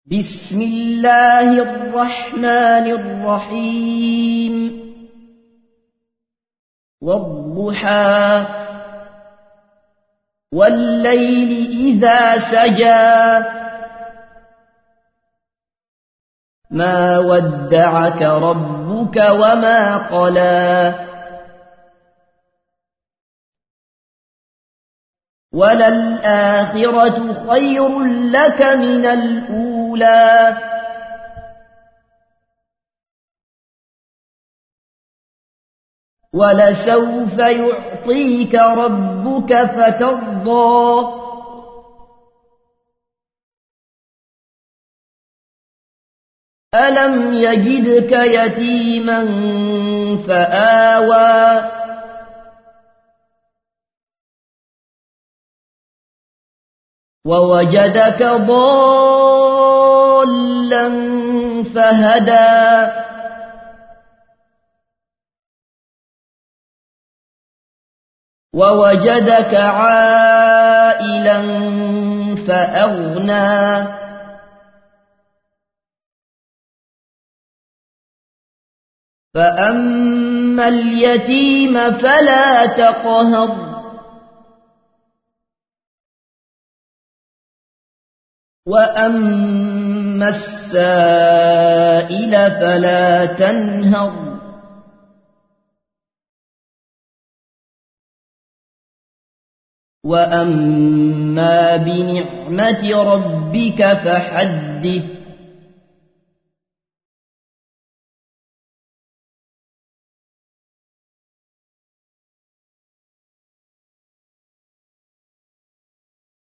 بسم الله الرحمن الرحيم والضحى والليل إذا سجى ما ودعك ربك وما قلى وللآخرة خير لك من الأولى ولسوف يعطيك ربك فترضى ألم يجدك يتيما فآوى ووجدك ضالا فهدى ووجدك عائلا فأغنى فأما اليتيم فلا تقهر وأما السائل فلا تنهر وأما بنعمة ربك فحدث